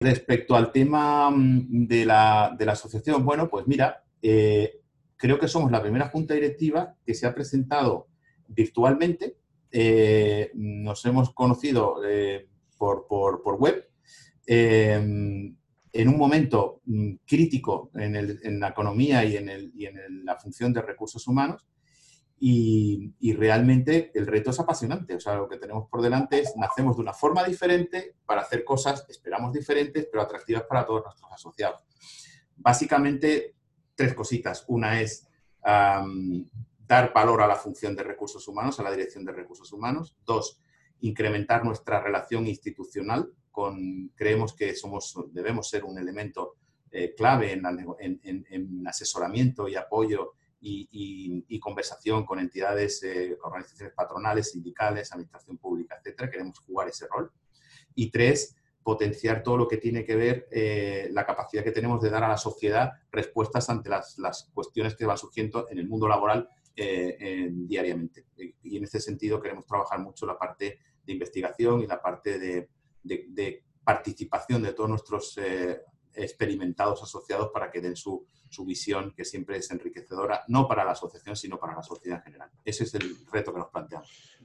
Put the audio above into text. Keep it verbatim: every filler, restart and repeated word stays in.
Respecto al tema mm, de la, de la asociación, bueno, pues mira, eh, creo que somos la primera junta directiva que se ha presentado virtualmente. Eh, nos hemos conocido eh, por, por, por web eh, en un momento mm, crítico en, el, en, la economía y en, el, y en el, la función de recursos humanos. Y, y, realmente el reto es apasionante. O sea, lo que tenemos por delante es, nacemos de una forma diferente para hacer cosas, esperamos diferentes, pero atractivas para todos nuestros asociados. Básicamente, tres cositas. Una es um, dar valor a la función de recursos humanos, a la dirección de recursos humanos. Dos, incrementar nuestra relación institucional. Con, creemos que somos, debemos ser un elemento eh, clave en, la, en, en, en asesoramiento y apoyo Y, y, y conversación con entidades, eh, organizaciones patronales, sindicales, administración pública, etcétera. Queremos jugar ese rol. Y tres, potenciar todo lo que tiene que ver eh, la capacidad que tenemos de dar a la sociedad respuestas ante las, las cuestiones que van surgiendo en el mundo laboral eh, eh, diariamente. Y en este sentido queremos trabajar mucho la parte de investigación y la parte de, de, de participación de todos nuestros eh, experimentados asociados para que den su, su visión, que siempre es enriquecedora, no para la asociación, sino para la sociedad en general. Ese es el reto que nos planteamos.